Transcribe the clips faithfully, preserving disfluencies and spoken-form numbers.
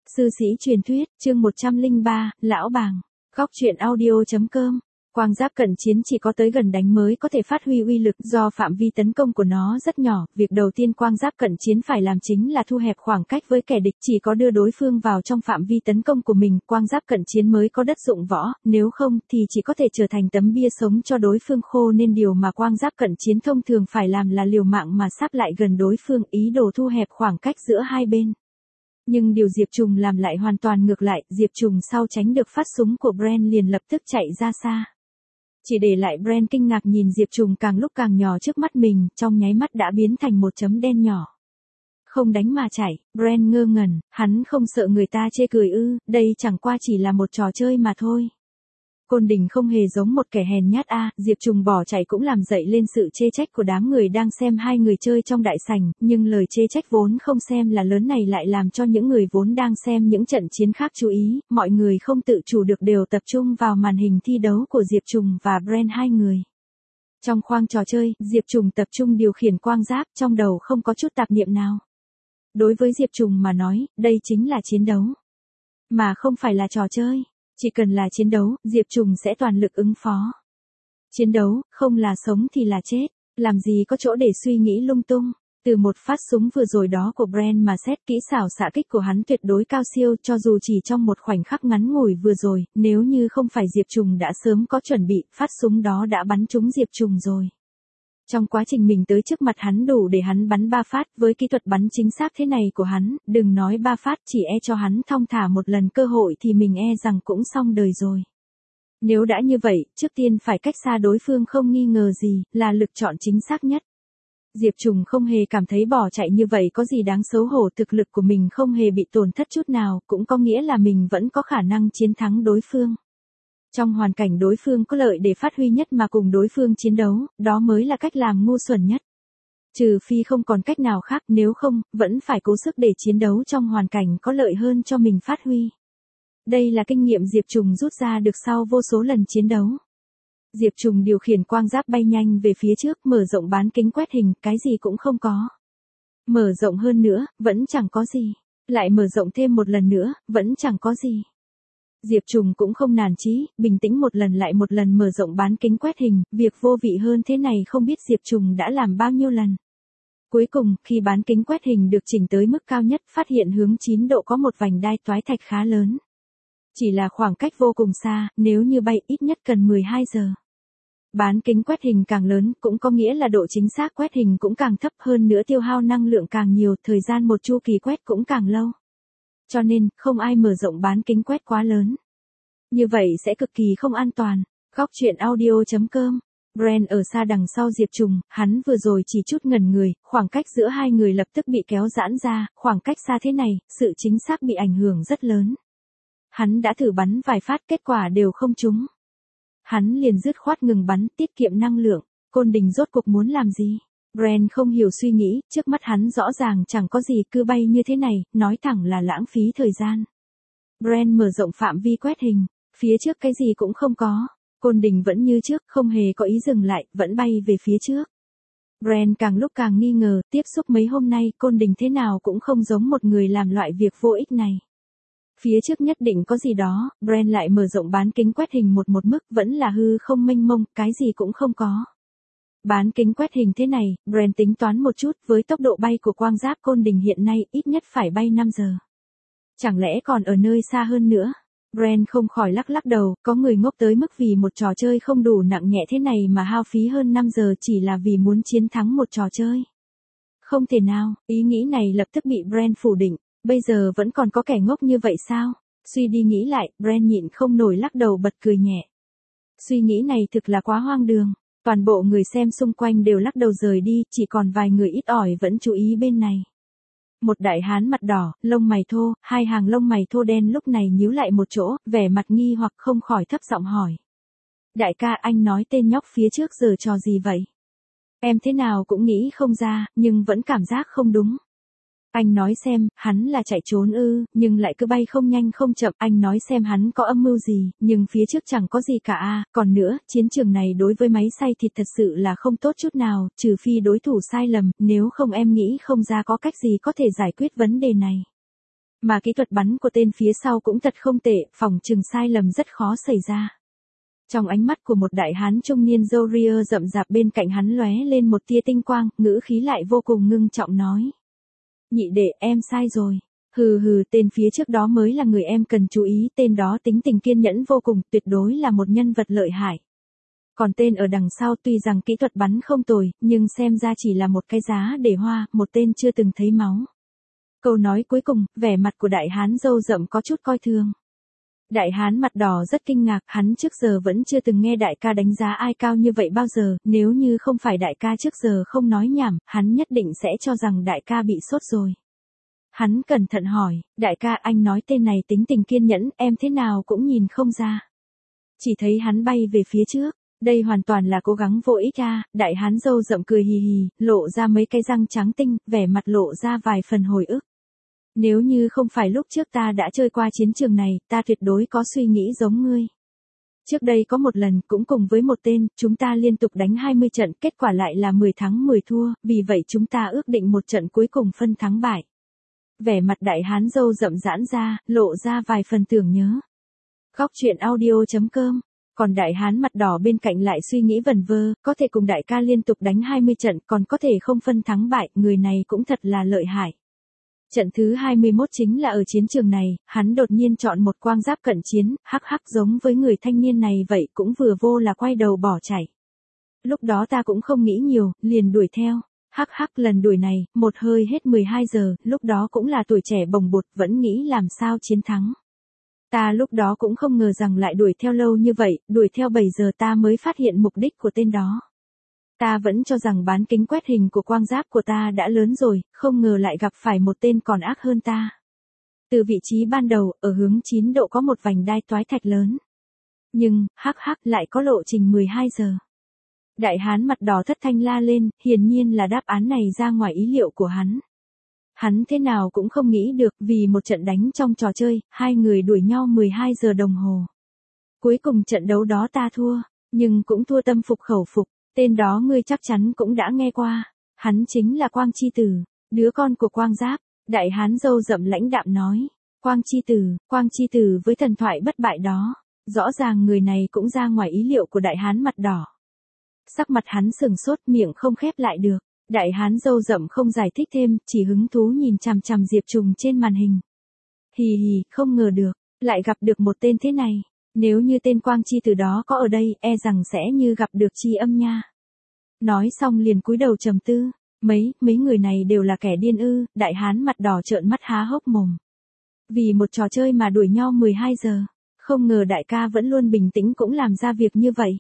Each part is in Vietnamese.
Sư sĩ truyền thuyết, chương một trăm lẻ ba, Lão Bàng. Góc truyện audio.com. Quang giáp cận chiến chỉ có tới gần đánh mới có thể phát huy uy lực do phạm vi tấn công của nó rất nhỏ. Việc đầu tiên quang giáp cận chiến phải làm chính là thu hẹp khoảng cách với kẻ địch, chỉ có đưa đối phương vào trong phạm vi tấn công của mình, quang giáp cận chiến mới có đất dụng võ, nếu không thì chỉ có thể trở thành tấm bia sống cho đối phương khô, nên điều mà quang giáp cận chiến thông thường phải làm là liều mạng mà sáp lại gần đối phương, ý đồ thu hẹp khoảng cách giữa hai bên. Nhưng điều Diệp Trùng làm lại hoàn toàn ngược lại, Diệp Trùng sau tránh được phát súng của Brand liền lập tức chạy ra xa. Chỉ để lại Brand kinh ngạc nhìn Diệp Trùng càng lúc càng nhỏ trước mắt mình, trong nháy mắt đã biến thành một chấm đen nhỏ. Không đánh mà chạy, Brand ngơ ngẩn, hắn không sợ người ta chê cười ư, đây chẳng qua chỉ là một trò chơi mà thôi. Côn Đình không hề giống một kẻ hèn nhát a, Diệp Trùng bỏ chạy cũng làm dậy lên sự chê trách của đám người đang xem hai người chơi trong đại sảnh, nhưng lời chê trách vốn không xem là lớn này lại làm cho những người vốn đang xem những trận chiến khác chú ý, mọi người không tự chủ được đều tập trung vào màn hình thi đấu của Diệp Trùng và Brand hai người. Trong khoang trò chơi, Diệp Trùng tập trung điều khiển quang giáp, trong đầu không có chút tạp niệm nào. Đối với Diệp Trùng mà nói, đây chính là chiến đấu, mà không phải là trò chơi. Chỉ cần là chiến đấu, Diệp Trùng sẽ toàn lực ứng phó. Chiến đấu, không là sống thì là chết, làm gì có chỗ để suy nghĩ lung tung. Từ một phát súng vừa rồi đó của Brand mà xét kỹ xảo xạ kích của hắn tuyệt đối cao siêu, cho dù chỉ trong một khoảnh khắc ngắn ngủi vừa rồi, nếu như không phải Diệp Trùng đã sớm có chuẩn bị, phát súng đó đã bắn trúng Diệp Trùng rồi. Trong quá trình mình tới trước mặt hắn đủ để hắn bắn ba phát, với kỹ thuật bắn chính xác thế này của hắn, đừng nói ba phát, chỉ e cho hắn thong thả một lần cơ hội thì mình e rằng cũng xong đời rồi. Nếu đã như vậy, trước tiên phải cách xa đối phương không nghi ngờ gì, là lựa chọn chính xác nhất. Diệp Trùng không hề cảm thấy bỏ chạy như vậy có gì đáng xấu hổ, thực lực của mình không hề bị tổn thất chút nào, cũng có nghĩa là mình vẫn có khả năng chiến thắng đối phương. Trong hoàn cảnh đối phương có lợi để phát huy nhất mà cùng đối phương chiến đấu, đó mới là cách làm ngu xuẩn nhất. Trừ phi không còn cách nào khác, nếu không, vẫn phải cố sức để chiến đấu trong hoàn cảnh có lợi hơn cho mình phát huy. Đây là kinh nghiệm Diệp Trùng rút ra được sau vô số lần chiến đấu. Diệp Trùng điều khiển quang giáp bay nhanh về phía trước, mở rộng bán kính quét hình, cái gì cũng không có. Mở rộng hơn nữa, vẫn chẳng có gì. Lại mở rộng thêm một lần nữa, vẫn chẳng có gì. Diệp Trùng cũng không nản chí, bình tĩnh một lần lại một lần mở rộng bán kính quét hình, việc vô vị hơn thế này không biết Diệp Trùng đã làm bao nhiêu lần. Cuối cùng, khi bán kính quét hình được chỉnh tới mức cao nhất, phát hiện hướng chín độ có một vành đai toái thạch khá lớn. Chỉ là khoảng cách vô cùng xa, nếu như bay ít nhất cần mười hai giờ. Bán kính quét hình càng lớn, cũng có nghĩa là độ chính xác quét hình cũng càng thấp, hơn nữa tiêu hao năng lượng càng nhiều, thời gian một chu kỳ quét cũng càng lâu. Cho nên, không ai mở rộng bán kính quét quá lớn. Như vậy sẽ cực kỳ không an toàn. Góc truyện audio.com. Brand ở xa đằng sau Diệp Trùng, hắn vừa rồi chỉ chút ngẩn người, khoảng cách giữa hai người lập tức bị kéo giãn ra, khoảng cách xa thế này, sự chính xác bị ảnh hưởng rất lớn. Hắn đã thử bắn vài phát, kết quả đều không trúng. Hắn liền dứt khoát ngừng bắn, tiết kiệm năng lượng. Côn Đình rốt cuộc muốn làm gì? Brand không hiểu suy nghĩ, trước mắt hắn rõ ràng chẳng có gì, cứ bay như thế này, nói thẳng là lãng phí thời gian. Brand mở rộng phạm vi quét hình, phía trước cái gì cũng không có. Côn Đình vẫn như trước, không hề có ý dừng lại, vẫn bay về phía trước. Brand càng lúc càng nghi ngờ, tiếp xúc mấy hôm nay, Côn Đình thế nào cũng không giống một người làm loại việc vô ích này. Phía trước nhất định có gì đó, Brand lại mở rộng bán kính quét hình một một mức, vẫn là hư không mênh mông, cái gì cũng không có. Bán kính quét hình thế này, Brand tính toán một chút, với tốc độ bay của quang giáp Côn Đình hiện nay, ít nhất phải bay năm giờ. Chẳng lẽ còn ở nơi xa hơn nữa? Brand không khỏi lắc lắc đầu, có người ngốc tới mức vì một trò chơi không đủ nặng nhẹ thế này mà hao phí hơn năm giờ chỉ là vì muốn chiến thắng một trò chơi. Không thể nào, ý nghĩ này lập tức bị Brand phủ định, bây giờ vẫn còn có kẻ ngốc như vậy sao? Suy đi nghĩ lại, Brand nhịn không nổi lắc đầu bật cười nhẹ. Suy nghĩ này thực là quá hoang đường. Toàn bộ người xem xung quanh đều lắc đầu rời đi, chỉ còn vài người ít ỏi vẫn chú ý bên này. Một đại hán mặt đỏ, lông mày thô, hai hàng lông mày thô đen lúc này nhíu lại một chỗ, vẻ mặt nghi hoặc không khỏi thấp giọng hỏi. Đại ca, anh nói tên nhóc phía trước giờ trò gì vậy? Em thế nào cũng nghĩ không ra, nhưng vẫn cảm giác không đúng. Anh nói xem, hắn là chạy trốn ư, nhưng lại cứ bay không nhanh không chậm, anh nói xem hắn có âm mưu gì, nhưng phía trước chẳng có gì cả a, còn nữa, chiến trường này đối với máy xay thịt thật sự là không tốt chút nào, trừ phi đối thủ sai lầm, nếu không em nghĩ không ra có cách gì có thể giải quyết vấn đề này. Mà kỹ thuật bắn của tên phía sau cũng thật không tệ, phòng trừng sai lầm rất khó xảy ra. Trong ánh mắt của một đại hán trung niên râu ria rậm rạp bên cạnh hắn lóe lên một tia tinh quang, ngữ khí lại vô cùng ngưng trọng nói. Nhị đệ, em sai rồi. Hừ hừ, tên phía trước đó mới là người em cần chú ý, tên đó tính tình kiên nhẫn vô cùng, tuyệt đối là một nhân vật lợi hại. Còn tên ở đằng sau tuy rằng kỹ thuật bắn không tồi, nhưng xem ra chỉ là một cái giá để hoa, một tên chưa từng thấy máu. Câu nói cuối cùng, vẻ mặt của đại hán râu rậm có chút coi thường. Đại hán mặt đỏ rất kinh ngạc, hắn trước giờ vẫn chưa từng nghe đại ca đánh giá ai cao như vậy bao giờ, nếu như không phải đại ca trước giờ không nói nhảm, hắn nhất định sẽ cho rằng đại ca bị sốt rồi. Hắn cẩn thận hỏi, đại ca anh nói tên này tính tình kiên nhẫn, em thế nào cũng nhìn không ra. Chỉ thấy hắn bay về phía trước, đây hoàn toàn là cố gắng vô ích à, đại hán râu rậm cười hì hì, lộ ra mấy cái răng trắng tinh, vẻ mặt lộ ra vài phần hồi ức. Nếu như không phải lúc trước ta đã chơi qua chiến trường này, ta tuyệt đối có suy nghĩ giống ngươi. Trước đây có một lần cũng cùng với một tên, chúng ta liên tục đánh hai mươi trận, kết quả lại là mười thắng mười thua, vì vậy chúng ta ước định một trận cuối cùng phân thắng bại. Vẻ mặt đại hán râu rậm giãn ra, lộ ra vài phần tưởng nhớ. Góc truyện audio chấm com. Còn đại hán mặt đỏ bên cạnh lại suy nghĩ vẩn vơ, có thể cùng đại ca liên tục đánh hai mươi trận, còn có thể không phân thắng bại, người này cũng thật là lợi hại. Trận thứ hai mươi mốt chính là ở chiến trường này, hắn đột nhiên chọn một quang giáp cận chiến, hắc hắc giống với người thanh niên này vậy cũng vừa vô là quay đầu bỏ chạy. Lúc đó ta cũng không nghĩ nhiều, liền đuổi theo. Hắc hắc lần đuổi này, một hơi hết mười hai giờ, lúc đó cũng là tuổi trẻ bồng bột, vẫn nghĩ làm sao chiến thắng. Ta lúc đó cũng không ngờ rằng lại đuổi theo lâu như vậy, đuổi theo bảy giờ ta mới phát hiện mục đích của tên đó. Ta vẫn cho rằng bán kính quét hình của quang giáp của ta đã lớn rồi, không ngờ lại gặp phải một tên còn ác hơn ta. Từ vị trí ban đầu, ở hướng chín độ có một vành đai toái thạch lớn. Nhưng, hắc hắc lại có lộ trình mười hai giờ. Đại hán mặt đỏ thất thanh la lên, hiển nhiên là đáp án này ra ngoài ý liệu của hắn. Hắn thế nào cũng không nghĩ được, vì một trận đánh trong trò chơi, hai người đuổi nhau mười hai giờ đồng hồ. Cuối cùng trận đấu đó ta thua, nhưng cũng thua tâm phục khẩu phục, tên đó ngươi chắc chắn cũng đã nghe qua. Hắn chính là Quang Chi Tử, đứa con của Quang Giáp. Đại hán râu rậm lãnh đạm nói, Quang Chi Tử, Quang Chi Tử với thần thoại bất bại đó, rõ ràng người này cũng ra ngoài ý liệu của đại hán mặt đỏ. Sắc mặt hắn sừng sốt, miệng không khép lại được. Đại hán râu rậm không giải thích thêm, chỉ hứng thú nhìn chằm chằm Diệp Trùng trên màn hình. Hì hì, không ngờ được, lại gặp được một tên thế này. Nếu như tên Quang Chi Tử đó có ở đây, e rằng sẽ như gặp được Chi Âm nha. Nói xong liền cúi đầu trầm tư, mấy, mấy người này đều là kẻ điên ư, đại hán mặt đỏ trợn mắt há hốc mồm. Vì một trò chơi mà đuổi nhau mười hai giờ, không ngờ đại ca vẫn luôn bình tĩnh cũng làm ra việc như vậy.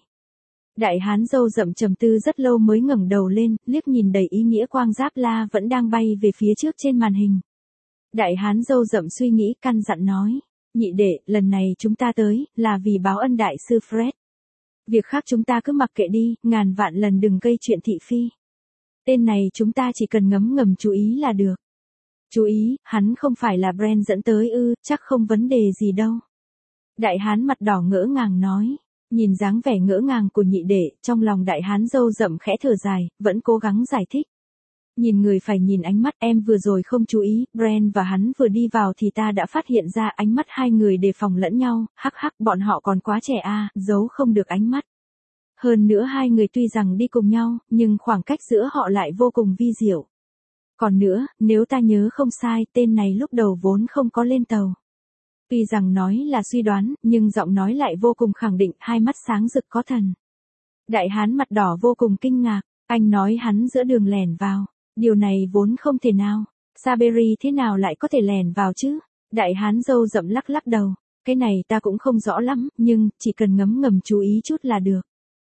Đại hán râu rậm trầm tư rất lâu mới ngẩng đầu lên, liếc nhìn đầy ý nghĩa quang giáp la vẫn đang bay về phía trước trên màn hình. Đại hán râu rậm suy nghĩ căn dặn nói, nhị đệ, lần này chúng ta tới, là vì báo ân đại sư Fred. Việc khác chúng ta cứ mặc kệ đi, ngàn vạn lần đừng gây chuyện thị phi. Tên này chúng ta chỉ cần ngấm ngầm chú ý là được. Chú ý, hắn không phải là Brand dẫn tới ư, chắc không vấn đề gì đâu. Đại hán mặt đỏ ngỡ ngàng nói. Nhìn dáng vẻ ngỡ ngàng của nhị đệ, trong lòng đại hán râu rậm khẽ thở dài, vẫn cố gắng giải thích. Nhìn người phải nhìn ánh mắt, em vừa rồi không chú ý, Brand và hắn vừa đi vào thì ta đã phát hiện ra ánh mắt hai người đề phòng lẫn nhau, hắc hắc bọn họ còn quá trẻ à, giấu không được ánh mắt. Hơn nữa hai người tuy rằng đi cùng nhau, nhưng khoảng cách giữa họ lại vô cùng vi diệu. Còn nữa, nếu ta nhớ không sai, tên này lúc đầu vốn không có lên tàu. Tuy rằng nói là suy đoán, nhưng giọng nói lại vô cùng khẳng định, hai mắt sáng rực có thần. Đại hán mặt đỏ vô cùng kinh ngạc, anh nói hắn giữa đường lẻn vào, điều này vốn không thể nào, Saberi thế nào lại có thể lẻn vào chứ? Đại hán râu rậm lắc lắc đầu, cái này ta cũng không rõ lắm, nhưng chỉ cần ngấm ngầm chú ý chút là được.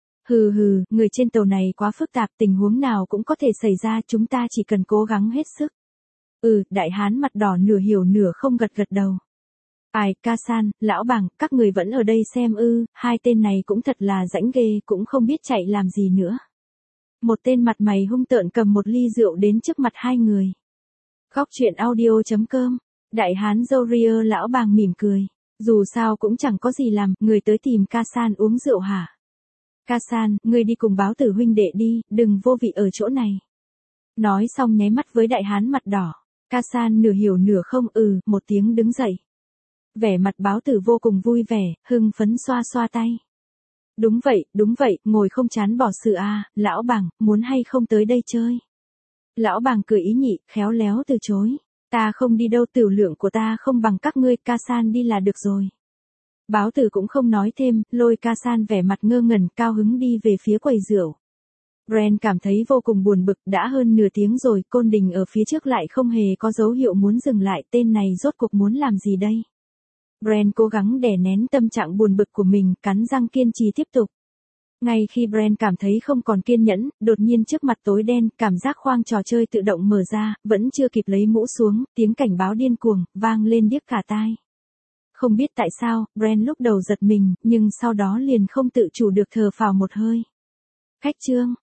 Hừ hừ, người trên tàu này quá phức tạp, tình huống nào cũng có thể xảy ra, chúng ta chỉ cần cố gắng hết sức. Ừ, đại hán mặt đỏ nửa hiểu nửa không gật gật đầu. Ai, Ca-san, lão bàng, các người vẫn ở đây xem ư, hai tên này cũng thật là rãnh ghê, cũng không biết chạy làm gì nữa. Một tên mặt mày hung tợn cầm một ly rượu đến trước mặt hai người. Góc truyện audio chấm com, đại hán râu ria lão bàng mỉm cười, dù sao cũng chẳng có gì làm, người tới tìm Ca-san uống rượu hả? Ca-san, người đi cùng báo tử huynh đệ đi, đừng vô vị ở chỗ này. Nói xong nháy mắt với đại hán mặt đỏ. Ca San nửa hiểu nửa không ừ, một tiếng đứng dậy. Vẻ mặt báo tử vô cùng vui vẻ, hưng phấn xoa xoa tay. Đúng vậy, đúng vậy, ngồi không chán bỏ sự à, lão bàng, muốn hay không tới đây chơi. Lão bàng cười ý nhị, khéo léo từ chối. Ta không đi đâu, tiểu lượng của ta không bằng các ngươi, Ca San đi là được rồi. Báo tử cũng không nói thêm, lôi Ca San vẻ mặt ngơ ngẩn, cao hứng đi về phía quầy rượu. Brand cảm thấy vô cùng buồn bực, đã hơn nửa tiếng rồi, Côn Đình ở phía trước lại không hề có dấu hiệu muốn dừng lại, tên này rốt cuộc muốn làm gì đây? Brand cố gắng đè nén tâm trạng buồn bực của mình, cắn răng kiên trì tiếp tục. Ngay khi Brand cảm thấy không còn kiên nhẫn, đột nhiên trước mặt tối đen, cảm giác khoang trò chơi tự động mở ra, vẫn chưa kịp lấy mũ xuống, tiếng cảnh báo điên cuồng, vang lên điếc cả tai. Không biết tại sao, Brand lúc đầu giật mình, nhưng sau đó liền không tự chủ được thở phào một hơi. Khách trương,